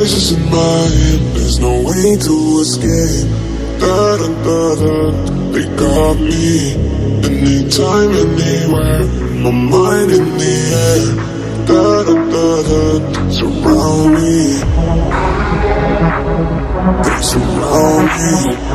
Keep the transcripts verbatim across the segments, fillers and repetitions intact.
voices in my head, there's no way to escape. Da da da da, they got me. Anytime, anywhere, my mind in the air. Da da da da, surround me. They surround me.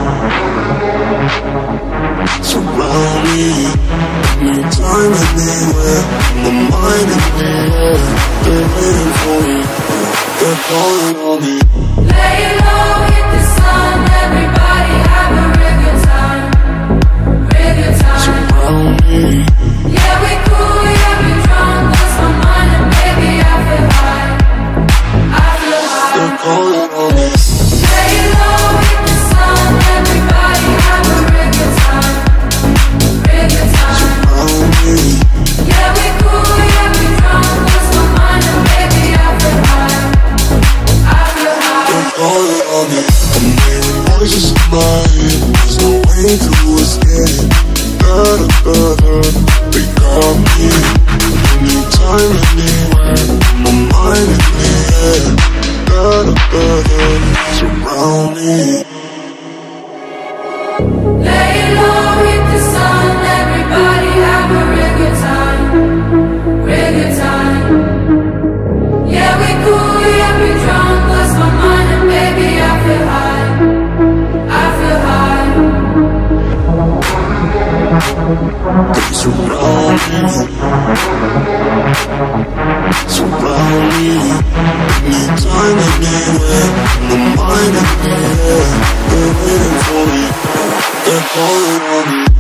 Surround me. Anytime, anywhere, my mind in the air. They're waiting for me. They're calling on me. Lay low, hit the sun. Everybody have a real good time. Real good time. Surround me. Yeah, we cool, yeah, we drunk. Lost my mind and baby, I feel high. I feel high. They're calling on me. Lay low, hit the sun. Everybody have a real good time. Real good time. Surround me. Yeah, we cool, yeah, we drunk. Lost my mind and baby, I feel high. I feel high. They're calling on me. I'm hearing voices in my head, there's no way to escape. Da da da da, they got me. Anytime, anywhere, my mind in the air. Da da da da, surround me. Lay low, hit the sun. Everybody have a real good time. Real good time. Yeah, we cool, yeah, we drunk. Lost my mind and baby, I feel high. I feel high. They surround me. Surround me. Anytime, anywhere, my mind in the air. They're waiting for me. They're calling on me.